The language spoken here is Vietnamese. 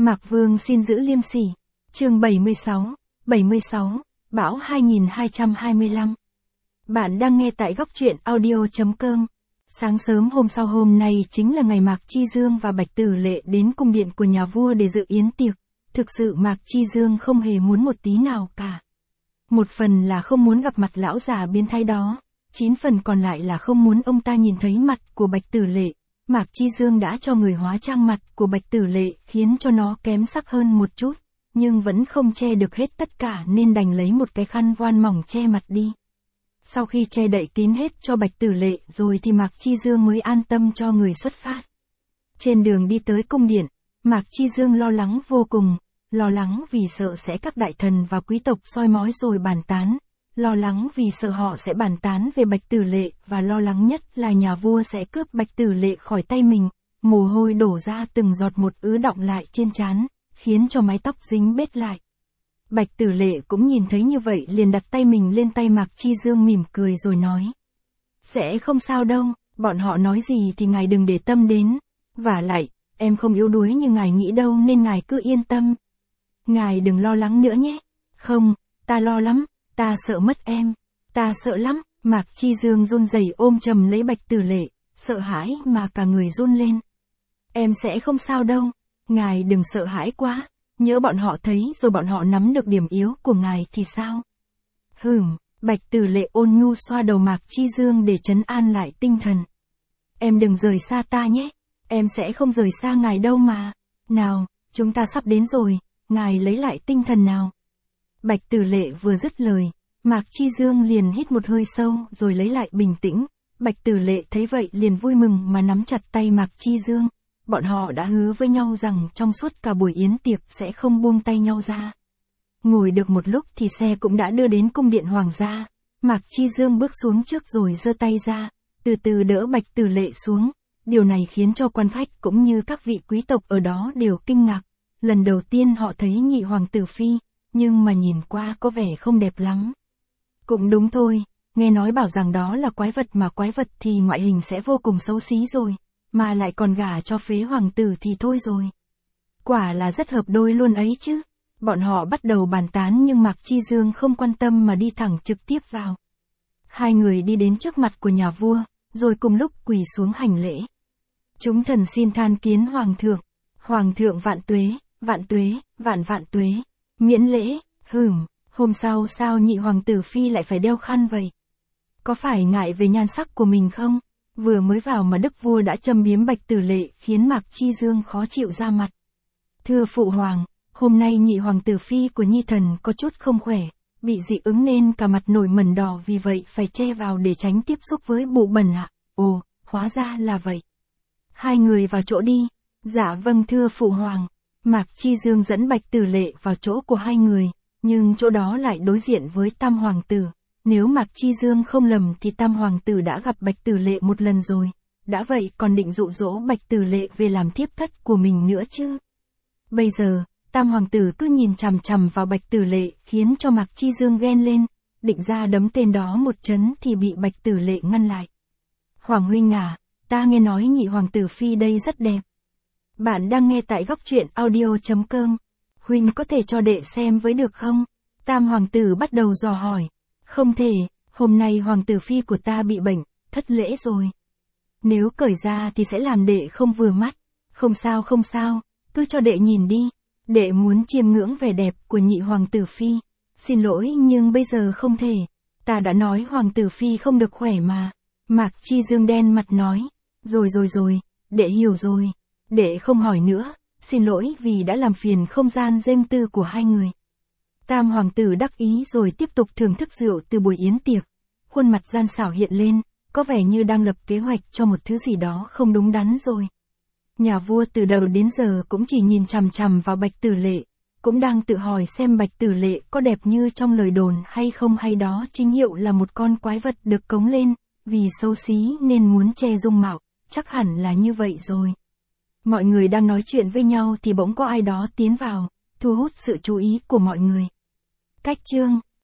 Mạc Vương xin giữ liêm sỉ. Chương 76, Bão 2225. Bạn đang nghe tại góc truyện audio.com. Sáng sớm hôm sau hôm nay chính là ngày Mạc Chi Dương và Bạch Tử Lệ đến cung điện của nhà vua để dự yến tiệc. Thực sự Mạc Chi Dương không hề muốn một tí nào cả. Một phần là không muốn gặp mặt lão già biến thái đó, 9 phần còn lại là không muốn ông ta nhìn thấy mặt của Bạch Tử Lệ. Mạc Chi Dương đã cho người hóa trang mặt của Bạch Tử Lệ khiến cho nó kém sắc hơn một chút, nhưng vẫn không che được hết tất cả nên đành lấy một cái khăn voan mỏng che mặt đi. Sau khi che đậy kín hết cho Bạch Tử Lệ rồi thì Mạc Chi Dương mới an tâm cho người xuất phát. Trên đường đi tới cung điện, Mạc Chi Dương lo lắng vô cùng, lo lắng vì sợ sẽ các đại thần và quý tộc soi mói rồi bàn tán, lo lắng vì sợ họ sẽ bàn tán về Bạch Tử Lệ và lo lắng nhất là nhà vua sẽ cướp Bạch Tử Lệ khỏi tay mình, mồ hôi đổ ra từng giọt một ứ đọng lại trên trán, khiến cho mái tóc dính bết lại. Bạch Tử Lệ cũng nhìn thấy như vậy liền đặt tay mình lên tay Mạc Chi Dương mỉm cười rồi nói. Sẽ không sao đâu, bọn họ nói gì thì ngài đừng để tâm đến, vả lại, em không yếu đuối như ngài nghĩ đâu nên ngài cứ yên tâm. Ngài đừng lo lắng nữa nhé. Không, ta lo lắm, ta sợ mất em, ta sợ lắm. Mạc Chi Dương run rẩy ôm chầm lấy Bạch Tử Lệ, sợ hãi mà cả người run lên. Em sẽ không sao đâu, ngài đừng sợ hãi quá, nhớ bọn họ thấy rồi bọn họ nắm được điểm yếu của ngài thì sao? Bạch Tử Lệ ôn nhu xoa đầu Mạc Chi Dương để trấn an lại tinh thần. Em đừng rời xa ta nhé, em sẽ không rời xa ngài đâu mà. Nào, chúng ta sắp đến rồi, ngài lấy lại tinh thần nào. Bạch Tử Lệ vừa dứt lời, Mạc Chi Dương liền hít một hơi sâu rồi lấy lại bình tĩnh. Bạch Tử Lệ thấy vậy liền vui mừng mà nắm chặt tay Mạc Chi Dương. Bọn họ đã hứa với nhau rằng trong suốt cả buổi yến tiệc sẽ không buông tay nhau ra. Ngồi được một lúc thì xe cũng đã đưa đến cung điện hoàng gia. Mạc Chi Dương bước xuống trước rồi giơ tay ra, từ từ đỡ Bạch Tử Lệ xuống. Điều này khiến cho quan khách cũng như các vị quý tộc ở đó đều kinh ngạc. Lần đầu tiên họ thấy nhị hoàng tử phi, nhưng mà nhìn qua có vẻ không đẹp lắm. Cũng đúng thôi, nghe nói bảo rằng đó là quái vật mà quái vật thì ngoại hình sẽ vô cùng xấu xí rồi, mà lại còn gả cho phế hoàng tử thì thôi rồi. Quả là rất hợp đôi luôn ấy chứ. Bọn họ bắt đầu bàn tán nhưng Mạc Chi Dương không quan tâm mà đi thẳng trực tiếp vào. Hai người đi đến trước mặt của nhà vua, rồi cùng lúc quỳ xuống hành lễ. Chúng thần xin than kiến hoàng thượng vạn tuế, vạn tuế, miễn lễ. Hôm sau sao nhị hoàng tử phi lại phải đeo khăn vậy? Có phải ngại về nhan sắc của mình không? Vừa mới vào mà đức vua đã châm biếm Bạch Tử Lệ khiến Mạc Chi Dương khó chịu ra mặt. Thưa phụ hoàng, hôm nay nhị hoàng tử phi của nhi thần có chút không khỏe, bị dị ứng nên cả mặt nổi mẩn đỏ vì vậy phải che vào để tránh tiếp xúc với bụi bẩn ạ. Ồ, hóa ra là vậy. Hai người vào chỗ đi. Dạ vâng thưa phụ hoàng. Mạc Chi Dương dẫn Bạch Tử Lệ vào chỗ của hai người, nhưng chỗ đó lại đối diện với Tam hoàng tử. Nếu Mạc Chi Dương không lầm thì Tam hoàng tử đã gặp Bạch Tử Lệ một lần rồi, đã vậy còn định dụ dỗ Bạch Tử Lệ về làm thiếp thất của mình nữa chứ. Bây giờ, Tam hoàng tử cứ nhìn chằm chằm vào Bạch Tử Lệ khiến cho Mạc Chi Dương ghen lên, định ra đấm tên đó một chấn thì bị Bạch Tử Lệ ngăn lại. Hoàng huynh à, ta nghe nói nhị hoàng tử phi đây rất đẹp. Bạn đang nghe tại góc truyện audio.com. Huynh có thể cho đệ xem với được không? Tam hoàng tử bắt đầu dò hỏi. Không thể, hôm nay hoàng tử phi của ta bị bệnh, thất lễ rồi. Nếu cởi ra thì sẽ làm đệ không vừa mắt. Không sao, cứ cho đệ nhìn đi. Đệ muốn chiêm ngưỡng vẻ đẹp của nhị hoàng tử phi. Xin lỗi nhưng bây giờ không thể. Ta đã nói hoàng tử phi không được khỏe mà. Mạc Chi Dương đen mặt nói. Rồi, đệ hiểu rồi. Đệ không hỏi nữa, xin lỗi vì đã làm phiền không gian riêng tư của hai người. Tam hoàng tử đắc ý rồi tiếp tục thưởng thức rượu từ buổi yến tiệc. Khuôn mặt gian xảo hiện lên, có vẻ như đang lập kế hoạch cho một thứ gì đó không đúng đắn rồi. Nhà vua từ đầu đến giờ cũng chỉ nhìn chằm chằm vào Bạch Tử Lệ, cũng đang tự hỏi xem Bạch Tử Lệ có đẹp như trong lời đồn hay không, hay đó chính hiệu là một con quái vật được cống lên, vì xấu xí nên muốn che dung mạo, chắc hẳn là như vậy rồi. Mọi người đang nói chuyện với nhau thì bỗng có ai đó tiến vào, thu hút sự chú ý của mọi người. Cách chương